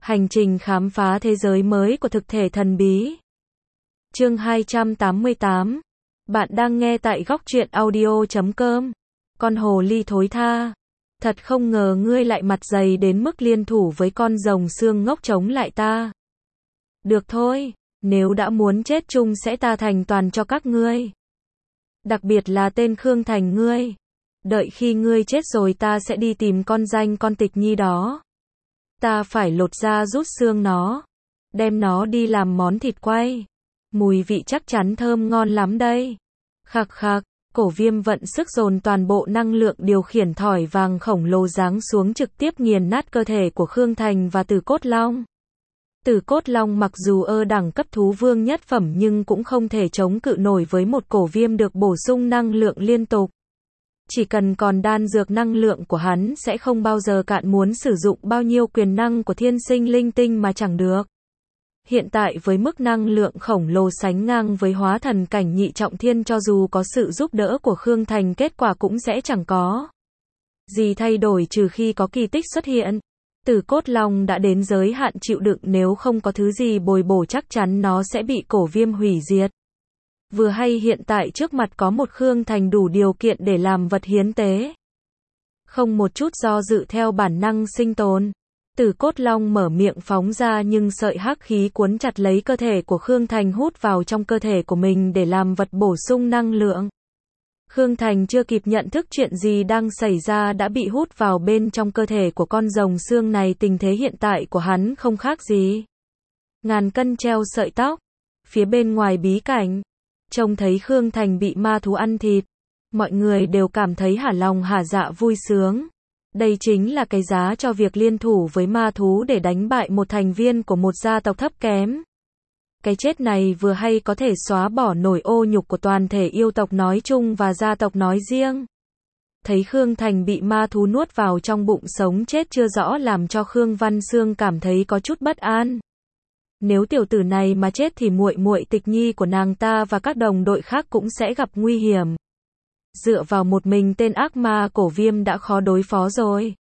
Hành trình khám phá thế giới mới của thực thể thần bí. Chương 288. Bạn đang nghe tại góc truyện audio.com. Con hồ ly thối tha. Thật không ngờ ngươi lại mặt dày đến mức liên thủ với con rồng xương ngốc chống lại ta. Được thôi, nếu đã muốn chết chung sẽ ta thành toàn cho các ngươi. Đặc biệt là tên Khương Thành ngươi. Đợi khi ngươi chết rồi ta sẽ đi tìm con danh con Tịch Nhi đó. Ta phải lột da rút xương nó, đem nó đi làm món thịt quay. Mùi vị chắc chắn thơm ngon lắm đây. Khạc khạc, Cổ Viêm vận sức dồn toàn bộ năng lượng điều khiển thỏi vàng khổng lồ giáng xuống trực tiếp nghiền nát cơ thể của Khương Thành và Tử Cốt Long. Tử Cốt Long mặc dù đẳng cấp thú vương nhất phẩm nhưng cũng không thể chống cự nổi với một Cổ Viêm được bổ sung năng lượng liên tục. Chỉ cần còn đan dược năng lượng của hắn sẽ không bao giờ cạn, muốn sử dụng bao nhiêu quyền năng của thiên sinh linh tinh mà chẳng được. Hiện tại với mức năng lượng khổng lồ sánh ngang với hóa thần cảnh nhị trọng thiên, cho dù có sự giúp đỡ của Khương Thành kết quả cũng sẽ chẳng có gì thay đổi trừ khi có kỳ tích xuất hiện. Tử Cốt Long đã đến giới hạn chịu đựng, nếu không có thứ gì bồi bổ chắc chắn nó sẽ bị Cổ Viêm hủy diệt. Vừa hay hiện tại trước mặt có một Khương Thành đủ điều kiện để làm vật hiến tế. Không một chút do dự, theo bản năng sinh tồn, Tử Cốt Long mở miệng phóng ra, nhưng sợi hắc khí cuốn chặt lấy cơ thể của Khương Thành hút vào trong cơ thể của mình để làm vật bổ sung năng lượng. Khương Thành chưa kịp nhận thức chuyện gì đang xảy ra đã bị hút vào bên trong cơ thể của con rồng xương này. Tình thế hiện tại của hắn không khác gì ngàn cân treo sợi tóc. Phía bên ngoài bí cảnh, trông thấy Khương Thành bị ma thú ăn thịt, mọi người đều cảm thấy hả lòng hả dạ vui sướng. Đây chính là cái giá cho việc liên thủ với ma thú để đánh bại một thành viên của một gia tộc thấp kém. Cái chết này vừa hay có thể xóa bỏ nổi ô nhục của toàn thể yêu tộc nói chung và gia tộc nói riêng. Thấy Khương Thành bị ma thú nuốt vào trong bụng sống chết chưa rõ làm cho Khương Văn Sương cảm thấy có chút bất an. Nếu tiểu tử này mà chết thì muội muội Tịch Nhi của nàng ta và các đồng đội khác cũng sẽ gặp nguy hiểm. Dựa vào một mình tên ác ma Cổ Viêm đã khó đối phó rồi.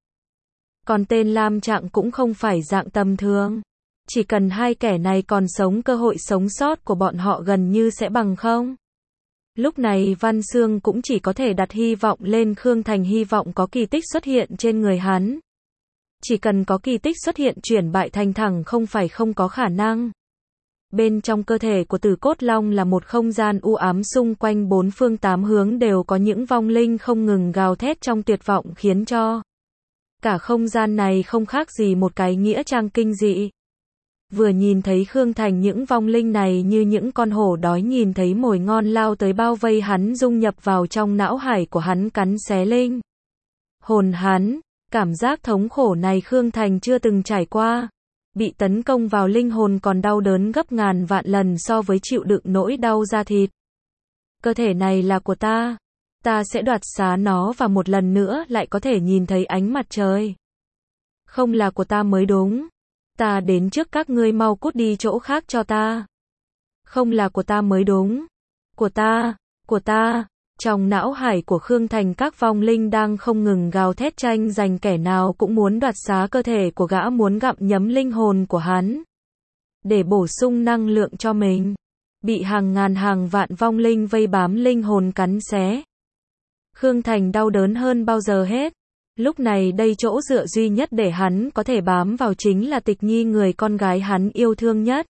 Còn tên Lam Trạng cũng không phải dạng tầm thường. Chỉ cần hai kẻ này còn sống, cơ hội sống sót của bọn họ gần như sẽ bằng không. Lúc này Văn Sương cũng chỉ có thể đặt hy vọng lên Khương Thành, hy vọng có kỳ tích xuất hiện trên người hắn. Chỉ cần có kỳ tích xuất hiện, chuyển bại thành thắng không phải không có khả năng. Bên trong cơ thể của Tử Cốt Long là một không gian u ám, xung quanh bốn phương tám hướng đều có những vong linh không ngừng gào thét trong tuyệt vọng, khiến cho cả không gian này không khác gì một cái nghĩa trang kinh dị. Vừa nhìn thấy Khương Thành, những vong linh này như những con hổ đói nhìn thấy mồi ngon lao tới bao vây hắn, dung nhập vào trong não hải của hắn, cắn xé linh hồn hắn. Cảm giác thống khổ này Khương Thành chưa từng trải qua. Bị tấn công vào linh hồn còn đau đớn gấp ngàn vạn lần so với chịu đựng nỗi đau da thịt. Cơ thể này là của ta. Ta sẽ đoạt xá nó và một lần nữa lại có thể nhìn thấy ánh mặt trời. Không là của ta mới đúng. Ta đến trước các ngươi, mau cút đi chỗ khác cho ta. Không là của ta mới đúng. Của ta, của ta. Trong não hải của Khương Thành, các vong linh đang không ngừng gào thét tranh giành, kẻ nào cũng muốn đoạt xá cơ thể của gã, muốn gặm nhấm linh hồn của hắn để bổ sung năng lượng cho mình. Bị hàng ngàn hàng vạn vong linh vây bám, linh hồn cắn xé, Khương Thành đau đớn hơn bao giờ hết. Lúc này đây chỗ dựa duy nhất để hắn có thể bám vào chính là Tịch Nhi, người con gái hắn yêu thương nhất.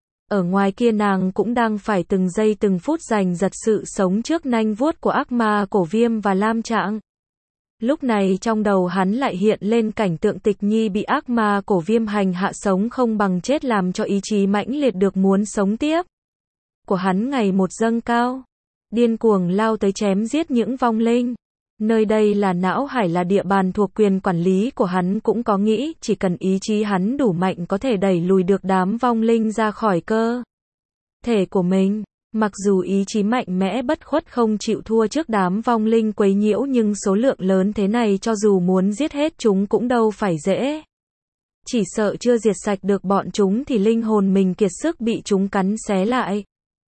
Ở ngoài kia nàng cũng đang phải từng giây từng phút giành giật sự sống trước nanh vuốt của ác ma Cổ Viêm và Lam Trạng. Lúc này trong đầu hắn lại hiện lên cảnh tượng Tịch Nhi bị ác ma Cổ Viêm hành hạ sống không bằng chết, làm cho ý chí mãnh liệt được muốn sống tiếp của hắn ngày một dâng cao, điên cuồng lao tới chém giết những vong linh. Nơi đây là não hải, là địa bàn thuộc quyền quản lý của hắn, cũng có nghĩ chỉ cần ý chí hắn đủ mạnh có thể đẩy lùi được đám vong linh ra khỏi cơ thể của mình. Mặc dù ý chí mạnh mẽ bất khuất không chịu thua trước đám vong linh quấy nhiễu, nhưng số lượng lớn thế này cho dù muốn giết hết chúng cũng đâu phải dễ. Chỉ sợ chưa diệt sạch được bọn chúng thì linh hồn mình kiệt sức bị chúng cắn xé lại.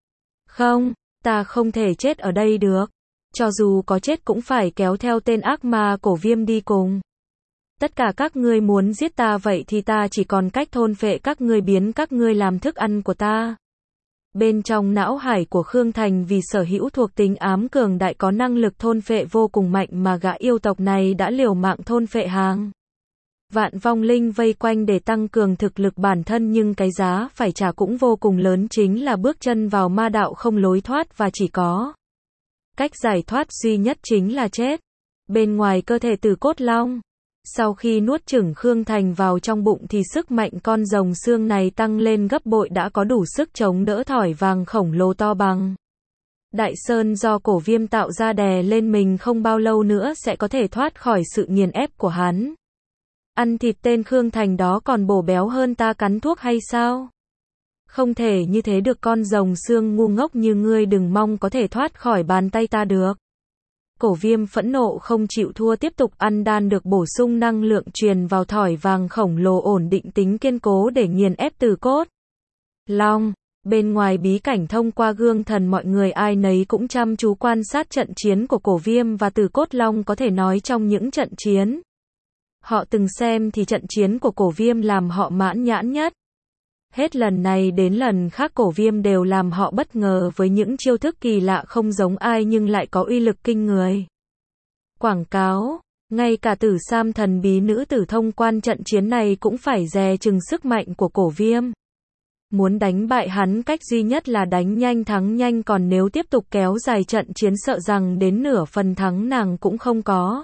Không, ta không thể chết ở đây được. Cho dù có chết cũng phải kéo theo tên ác ma Cổ Viêm đi cùng. Tất cả các ngươi muốn giết ta vậy thì ta chỉ còn cách thôn phệ các ngươi, biến các ngươi làm thức ăn của ta. Bên trong não hải của Khương Thành vì sở hữu thuộc tính ám cường đại có năng lực thôn phệ vô cùng mạnh mà gã yêu tộc này đã liều mạng thôn phệ hàng vạn vong linh vây quanh để tăng cường thực lực bản thân, nhưng cái giá phải trả cũng vô cùng lớn, chính là bước chân vào ma đạo không lối thoát và chỉ có cách giải thoát duy nhất chính là chết. Bên ngoài cơ thể Tử Cốt Long, sau khi nuốt chửng Khương Thành vào trong bụng thì sức mạnh con rồng xương này tăng lên gấp bội, đã có đủ sức chống đỡ thỏi vàng khổng lồ to bằng Đại Sơn do Cổ Viêm tạo ra đè lên mình, không bao lâu nữa sẽ có thể thoát khỏi sự nghiền ép của hắn. Ăn thịt tên Khương Thành đó còn bổ béo hơn ta cắn thuốc hay sao? Không thể như thế được, con rồng xương ngu ngốc như ngươi đừng mong có thể thoát khỏi bàn tay ta được. Cổ Viêm phẫn nộ không chịu thua, tiếp tục ăn đan được bổ sung năng lượng truyền vào thỏi vàng khổng lồ, ổn định tính kiên cố để nghiền ép Tử Cốt Long. Bên ngoài bí cảnh, thông qua gương thần, mọi người ai nấy cũng chăm chú quan sát trận chiến của Cổ Viêm và Tử Cốt Long. Có thể nói trong những trận chiến họ từng xem thì trận chiến của Cổ Viêm làm họ mãn nhãn nhất. Hết lần này đến lần khác Cổ Viêm đều làm họ bất ngờ với những chiêu thức kỳ lạ không giống ai nhưng lại có uy lực kinh người. Quảng cáo, ngay cả Tử Sam thần bí nữ tử thông quan trận chiến này cũng phải dè chừng sức mạnh của Cổ Viêm. Muốn đánh bại hắn, cách duy nhất là đánh nhanh thắng nhanh, còn nếu tiếp tục kéo dài trận chiến sợ rằng đến nửa phần thắng nàng cũng không có.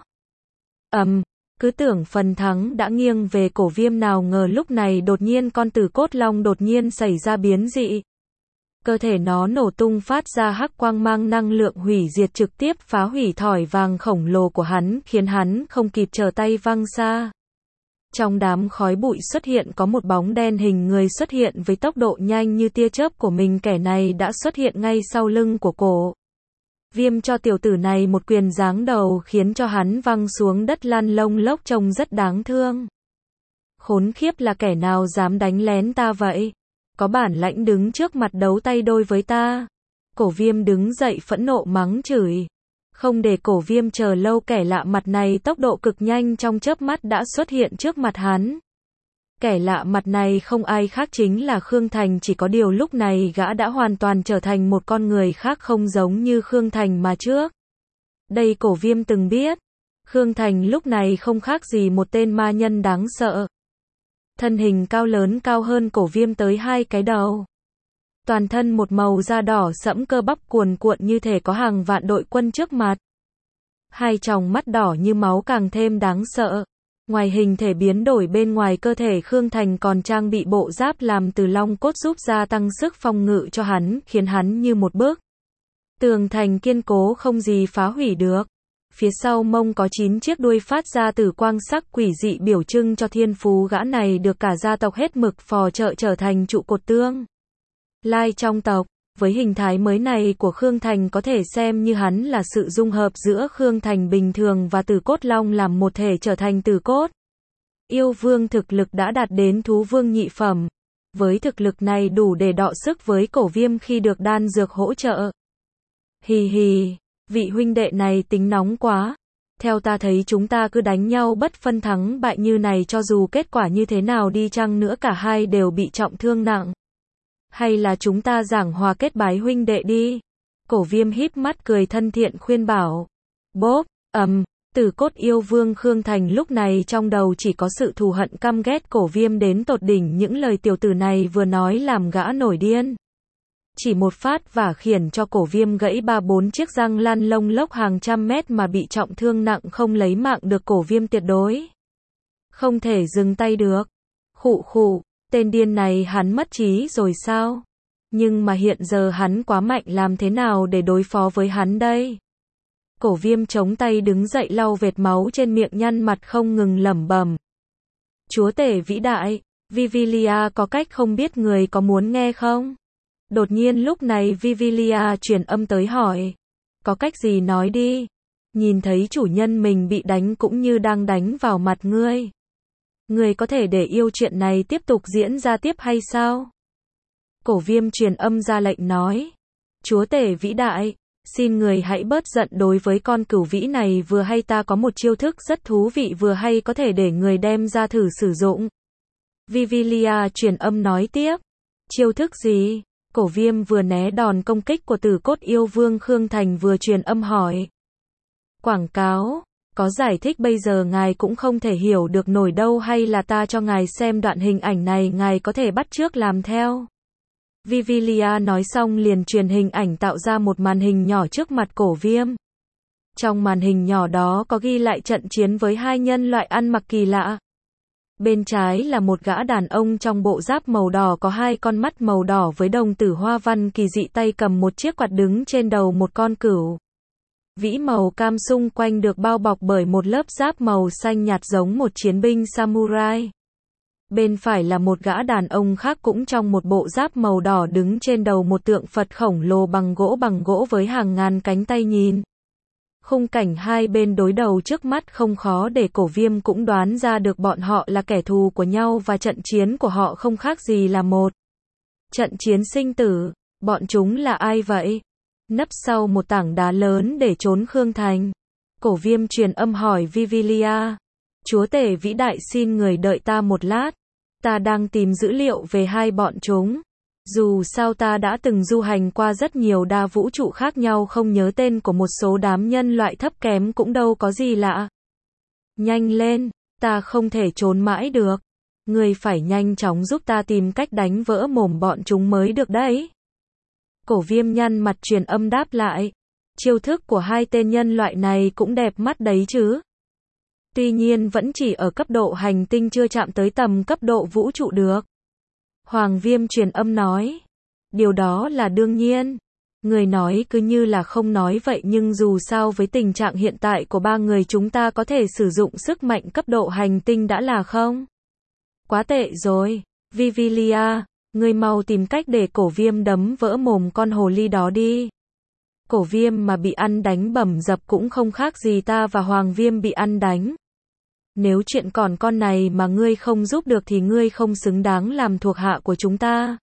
Cứ tưởng phần thắng đã nghiêng về Cổ Viêm, nào ngờ lúc này đột nhiên con Tử Cốt Long đột nhiên xảy ra biến dị. Cơ thể nó nổ tung phát ra hắc quang mang năng lượng hủy diệt, trực tiếp phá hủy thỏi vàng khổng lồ của hắn, khiến hắn không kịp trở tay văng xa. Trong đám khói bụi xuất hiện có một bóng đen hình người xuất hiện với tốc độ nhanh như tia chớp của mình, kẻ này đã xuất hiện ngay sau lưng của Cổ Viêm, cho tiểu tử này một quyền giáng đầu khiến cho hắn văng xuống đất lăn lông lốc, trông rất đáng thương. Khốn khiếp, là kẻ nào dám đánh lén ta vậy? Có bản lãnh đứng trước mặt đấu tay đôi với ta. Cổ Viêm đứng dậy phẫn nộ mắng chửi. Không để Cổ Viêm chờ lâu, kẻ lạ mặt này tốc độ cực nhanh, trong chớp mắt đã xuất hiện trước mặt hắn. Kẻ lạ mặt này không ai khác chính là Khương Thành, chỉ có điều lúc này gã đã hoàn toàn trở thành một con người khác, không giống như Khương Thành mà trước đây Cổ Viêm từng biết. Khương Thành lúc này không khác gì một tên ma nhân đáng sợ. Thân hình cao lớn, cao hơn Cổ Viêm tới 2 cái đầu. Toàn thân một màu da đỏ sẫm, cơ bắp cuồn cuộn như thể có hàng vạn đội quân trước mặt. 2 tròng mắt đỏ như máu càng thêm đáng sợ. Ngoài hình thể biến đổi, bên ngoài cơ thể Khương Thành còn trang bị bộ giáp làm từ long cốt giúp gia tăng sức phòng ngự cho hắn, khiến hắn như một bức tường thành kiên cố không gì phá hủy được. Phía sau mông có 9 chiếc đuôi phát ra từ quang sắc quỷ dị, biểu trưng cho thiên phú gã này được cả gia tộc hết mực phò trợ trở thành trụ cột tương lai trong tộc. Với hình thái mới này của Khương Thành có thể xem như hắn là sự dung hợp giữa Khương Thành bình thường và Tử Cốt Long làm một thể, trở thành Tử Cốt Yêu Vương, thực lực đã đạt đến thú vương nhị phẩm. Với thực lực này đủ để đọ sức với Cổ Viêm khi được đan dược hỗ trợ. Hì hì, vị huynh đệ này tính nóng quá. Theo ta thấy chúng ta cứ đánh nhau bất phân thắng bại như này, cho dù kết quả như thế nào đi chăng nữa cả hai đều bị trọng thương nặng. Hay là chúng ta giảng hòa kết bái huynh đệ đi. Cổ Viêm híp mắt cười thân thiện khuyên bảo. Bốp, Tử Cốt Yêu Vương Khương Thành lúc này trong đầu chỉ có sự thù hận căm ghét Cổ Viêm đến tột đỉnh. Những lời tiểu tử này vừa nói làm gã nổi điên. Chỉ một phát và khiển cho Cổ Viêm gãy 3-4 chiếc răng, lăn lông lốc hàng trăm mét mà bị trọng thương nặng, không lấy mạng được. Cổ Viêm tuyệt đối không thể dừng tay được. Khụ khụ, tên điên này hắn mất trí rồi sao? Nhưng mà hiện giờ hắn quá mạnh, làm thế nào để đối phó với hắn đây? Cổ Viêm chống tay đứng dậy, lau vệt máu trên miệng, nhăn mặt không ngừng lẩm bẩm. Chúa tể vĩ đại, Vivilia có cách không biết người có muốn nghe không? Đột nhiên lúc này Vivilia truyền âm tới hỏi. Có cách gì nói đi. Nhìn thấy chủ nhân mình bị đánh cũng như đang đánh vào mặt ngươi. Ngươi có thể để yêu chuyện này tiếp tục diễn ra tiếp hay sao? Cổ Viêm truyền âm ra lệnh nói. Chúa tể vĩ đại, Xin người hãy bớt giận đối với con cửu vĩ này, vừa hay ta có một chiêu thức rất thú vị, vừa hay có thể để người đem ra thử sử dụng. Vivilia truyền âm nói tiếp. Chiêu thức gì? Cổ Viêm vừa né đòn công kích của Tử Cốt Yêu Vương Khương Thành vừa truyền âm hỏi. Quảng cáo, có giải thích bây giờ ngài cũng không thể hiểu được nổi đâu, hay là ta cho ngài xem đoạn hình ảnh này, ngài có thể bắt chước làm theo. Vivilia nói xong liền truyền hình ảnh tạo ra một màn hình nhỏ trước mặt Cổ Viêm. Trong màn hình nhỏ đó có ghi lại trận chiến với hai nhân loại ăn mặc kỳ lạ. Bên trái là một gã đàn ông trong bộ giáp màu đỏ có hai con mắt màu đỏ với đồng tử hoa văn kỳ dị, tay cầm một chiếc quạt, đứng trên đầu một con cửu vĩ màu cam, xung quanh được bao bọc bởi một lớp giáp màu xanh nhạt giống một chiến binh samurai. Bên phải là một gã đàn ông khác cũng trong một bộ giáp màu đỏ, đứng trên đầu một tượng Phật khổng lồ bằng gỗ với hàng ngàn cánh tay nhìn. Khung cảnh hai bên đối đầu trước mắt không khó để Cổ Viêm cũng đoán ra được bọn họ là kẻ thù của nhau, và trận chiến của họ không khác gì là một trận chiến sinh tử. Bọn chúng là ai vậy? Nấp sau một tảng đá lớn để trốn Khương Thành. Cổ Viêm truyền âm hỏi Vivilia. Chúa tể vĩ đại, xin người đợi ta một lát. Ta đang tìm dữ liệu về hai bọn chúng. Dù sao ta đã từng du hành qua rất nhiều đa vũ trụ khác nhau, không nhớ tên của một số đám nhân loại thấp kém cũng đâu có gì lạ. Nhanh lên, ta không thể trốn mãi được. Ngươi phải nhanh chóng giúp ta tìm cách đánh vỡ mồm bọn chúng mới được đấy. Cổ Viêm nhăn mặt truyền âm đáp lại. Chiêu thức của hai tên nhân loại này cũng đẹp mắt đấy chứ. Tuy nhiên vẫn chỉ ở cấp độ hành tinh, chưa chạm tới tầm cấp độ vũ trụ được. Hoàng Viêm truyền âm nói. Điều đó là đương nhiên. Người nói cứ như là không nói vậy, nhưng dù sao với tình trạng hiện tại của ba người chúng ta, có thể sử dụng sức mạnh cấp độ hành tinh đã là không? Quá tệ rồi. Vivilia, ngươi mau tìm cách để Cổ Viêm đấm vỡ mồm con hồ ly đó đi. Cổ Viêm mà bị ăn đánh bầm dập cũng không khác gì ta và Hoàng Viêm bị ăn đánh. Nếu chuyện còn con này mà ngươi không giúp được thì ngươi không xứng đáng làm thuộc hạ của chúng ta.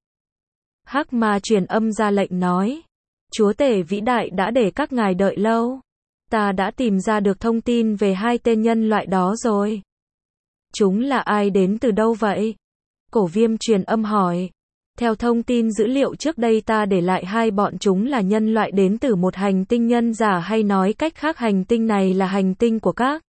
Hắc Ma truyền âm ra lệnh nói. Chúa tể vĩ đại đã để các ngài đợi lâu. Ta đã tìm ra được thông tin về hai tên nhân loại đó rồi. Chúng là ai, đến từ đâu vậy? Cổ Viêm truyền âm hỏi. Theo thông tin dữ liệu trước đây ta để lại, hai bọn chúng là nhân loại đến từ một hành tinh nhân giả, hay nói cách khác hành tinh này là hành tinh của các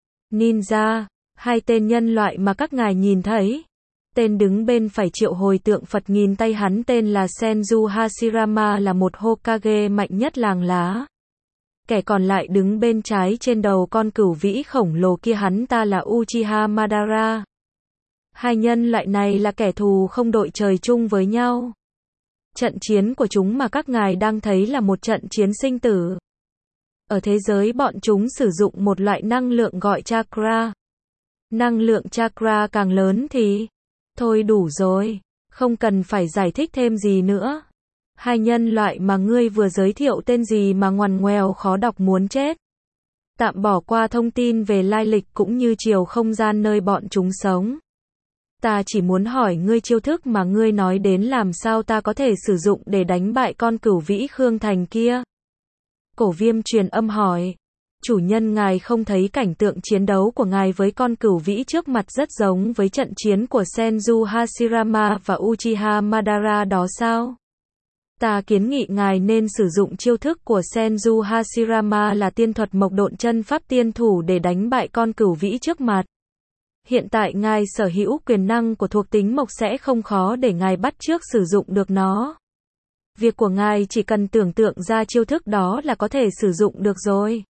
ninja. Hai tên nhân loại mà các ngài nhìn thấy. Tên đứng bên phải triệu hồi tượng Phật, nhìn tay hắn tên là Senju Hashirama, là một Hokage mạnh nhất làng lá. Kẻ còn lại đứng bên trái trên đầu con cửu vĩ khổng lồ kia, hắn ta là Uchiha Madara. Hai nhân loại này là kẻ thù không đội trời chung với nhau. Trận chiến của chúng mà các ngài đang thấy là một trận chiến sinh tử. Ở thế giới bọn chúng sử dụng một loại năng lượng gọi chakra. Năng lượng chakra càng lớn thì... Thôi đủ rồi, không cần phải giải thích thêm gì nữa. Hai nhân loại mà ngươi vừa giới thiệu tên gì mà ngoằn ngoèo khó đọc muốn chết. Tạm bỏ qua thông tin về lai lịch cũng như chiều không gian nơi bọn chúng sống. Ta chỉ muốn hỏi ngươi, chiêu thức mà ngươi nói đến làm sao ta có thể sử dụng để đánh bại con cửu vĩ Khương Thành kia? Cổ Viêm truyền âm hỏi. Chủ nhân, ngài không thấy cảnh tượng chiến đấu của ngài với con cửu vĩ trước mặt rất giống với trận chiến của Senju Hashirama và Uchiha Madara đó sao? Ta kiến nghị ngài nên sử dụng chiêu thức của Senju Hashirama là tiên thuật Mộc Độn Chân Pháp Tiên Thủ để đánh bại con cửu vĩ trước mặt. Hiện tại ngài sở hữu quyền năng của thuộc tính mộc, sẽ không khó để ngài bắt chước sử dụng được nó. Việc của ngài chỉ cần tưởng tượng ra chiêu thức đó là có thể sử dụng được rồi.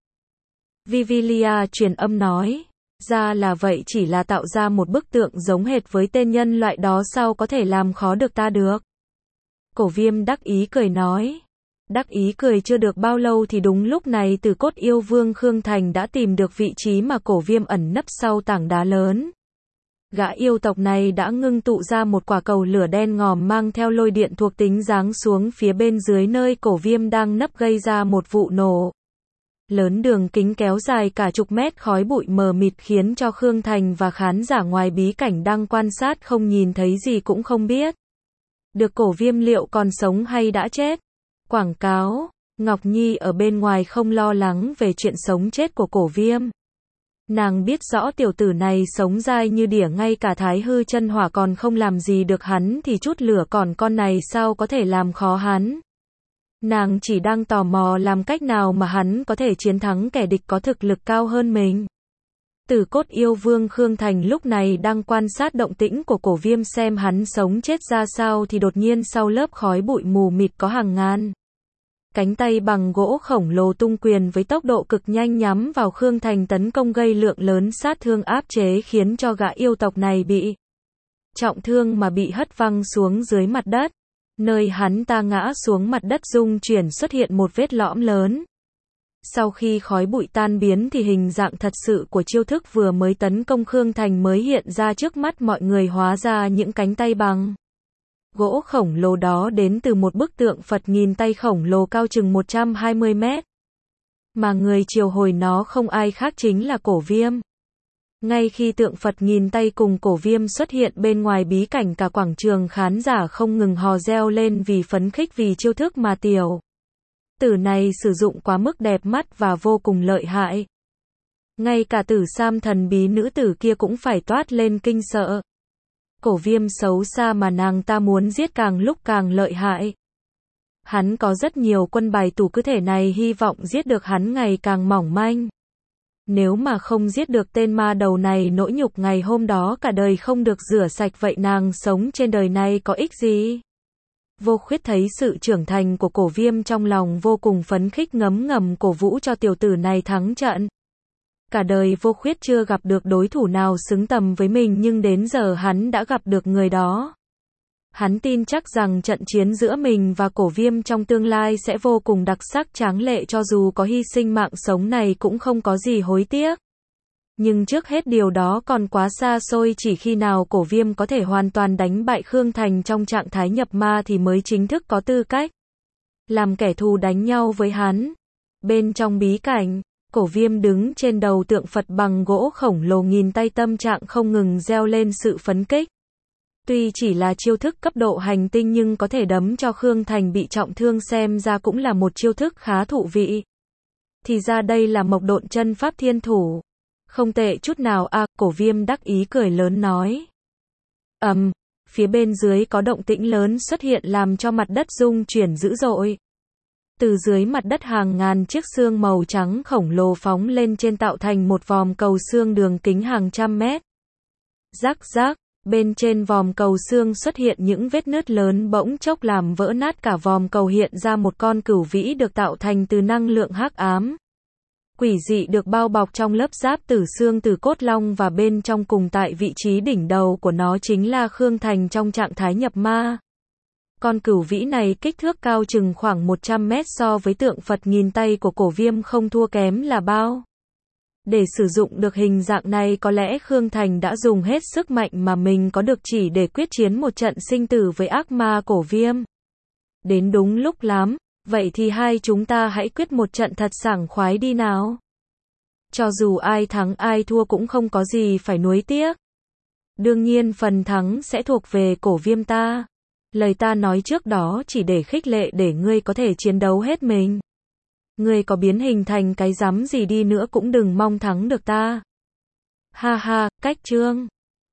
Vivilia truyền âm nói. Ra là vậy, chỉ là tạo ra một bức tượng giống hệt với tên nhân loại đó sao có thể làm khó được ta được? Cổ Viêm đắc ý cười nói. Đắc ý cười chưa được bao lâu thì đúng lúc này Tử Cốt Yêu Vương Khương Thành đã tìm được vị trí mà Cổ Viêm ẩn nấp sau tảng đá lớn. Gã yêu tộc này đã ngưng tụ ra một quả cầu lửa đen ngòm mang theo lôi điện thuộc tính giáng xuống phía bên dưới nơi Cổ Viêm đang nấp, gây ra một vụ nổ lớn đường kính kéo dài cả chục mét, khói bụi mờ mịt khiến cho Khương Thành và khán giả ngoài bí cảnh đang quan sát không nhìn thấy gì cũng không biết được Cổ Viêm liệu còn sống hay đã chết. Quảng cáo, Ngọc Nhi ở bên ngoài không lo lắng về chuyện sống chết của Cổ Viêm. Nàng biết rõ tiểu tử này sống dai như đỉa, ngay cả Thái Hư chân hỏa còn không làm gì được hắn thì chút lửa còn con này sao có thể làm khó hắn. Nàng chỉ đang tò mò làm cách nào mà hắn có thể chiến thắng kẻ địch có thực lực cao hơn mình. Tử Cốt yêu vương Khương Thành lúc này đang quan sát động tĩnh của Cổ Viêm xem hắn sống chết ra sao thì đột nhiên sau lớp khói bụi mù mịt có hàng ngàn cánh tay bằng gỗ khổng lồ tung quyền với tốc độ cực nhanh nhắm vào Khương Thành tấn công, gây lượng lớn sát thương áp chế khiến cho gã yêu tộc này bị trọng thương mà bị hất văng xuống dưới mặt đất. Nơi hắn ta ngã xuống, mặt đất rung chuyển, xuất hiện một vết lõm lớn. Sau khi khói bụi tan biến thì hình dạng thật sự của chiêu thức vừa mới tấn công Khương Thành mới hiện ra trước mắt mọi người, hóa ra những cánh tay bằng gỗ khổng lồ đó đến từ một bức tượng Phật nghìn tay khổng lồ cao chừng 120 mét. Mà người triệu hồi nó không ai khác chính là Cổ Viêm. Ngay khi tượng Phật nghìn tay cùng Cổ Viêm xuất hiện bên ngoài bí cảnh, cả quảng trường khán giả không ngừng hò reo lên vì phấn khích vì chiêu thức mà tiểu tử này sử dụng quá mức đẹp mắt và vô cùng lợi hại. Ngay cả Tử Sam thần bí nữ tử kia cũng phải toát lên kinh sợ. Cổ Viêm xấu xa mà nàng ta muốn giết càng lúc càng lợi hại. Hắn có rất nhiều quân bài tủ, cứ thể này hy vọng giết được hắn ngày càng mỏng manh. Nếu mà không giết được tên ma đầu này, nỗi nhục ngày hôm đó cả đời không được rửa sạch, vậy nàng sống trên đời này có ích gì? Vô Khuyết thấy sự trưởng thành của Cổ Viêm trong lòng vô cùng phấn khích, ngấm ngầm cổ vũ cho tiểu tử này thắng trận. Cả đời Vô Khuyết chưa gặp được đối thủ nào xứng tầm với mình, nhưng đến giờ hắn đã gặp được người đó. Hắn tin chắc rằng trận chiến giữa mình và Cổ Viêm trong tương lai sẽ vô cùng đặc sắc tráng lệ, cho dù có hy sinh mạng sống này cũng không có gì hối tiếc. Nhưng trước hết điều đó còn quá xa xôi, chỉ khi nào Cổ Viêm có thể hoàn toàn đánh bại Khương Thành trong trạng thái nhập ma thì mới chính thức có tư cách làm kẻ thù đánh nhau với hắn. Bên trong bí cảnh, Cổ Viêm đứng trên đầu tượng Phật bằng gỗ khổng lồ nghìn tay, tâm trạng không ngừng reo lên sự phấn kích. Tuy chỉ là chiêu thức cấp độ hành tinh nhưng có thể đấm cho Khương Thành bị trọng thương, xem ra cũng là một chiêu thức khá thú vị. Thì ra đây là Mộc Độn chân pháp thiên thủ. Không tệ chút nào à, Cổ Viêm đắc ý cười lớn nói. Phía bên dưới có động tĩnh lớn xuất hiện làm cho mặt đất rung chuyển dữ dội. Từ dưới mặt đất hàng ngàn chiếc xương màu trắng khổng lồ phóng lên trên, tạo thành một vòm cầu xương đường kính hàng trăm mét. Rắc rắc, bên trên vòm cầu xương xuất hiện những vết nứt lớn, bỗng chốc làm vỡ nát cả vòm cầu, hiện ra một con cửu vĩ được tạo thành từ năng lượng hắc ám. Quỷ dị được bao bọc trong lớp giáp tử xương từ cốt long, và bên trong cùng tại vị trí đỉnh đầu của nó chính là Khương Thành trong trạng thái nhập ma. Con cửu vĩ này kích thước cao chừng khoảng 100 mét, so với tượng Phật nghìn tay của Cổ Viêm không thua kém là bao. Để sử dụng được hình dạng này, có lẽ Khương Thành đã dùng hết sức mạnh mà mình có được chỉ để quyết chiến một trận sinh tử với ác ma Cổ Viêm. Đến đúng lúc lắm, vậy thì hai chúng ta hãy quyết một trận thật sảng khoái đi nào. Cho dù ai thắng ai thua cũng không có gì phải nuối tiếc. Đương nhiên phần thắng sẽ thuộc về Cổ Viêm ta. Lời ta nói trước đó chỉ để khích lệ, để ngươi có thể chiến đấu hết mình. Ngươi có biến hình thành cái rắm gì đi nữa cũng đừng mong thắng được ta. Ha ha, cách chương.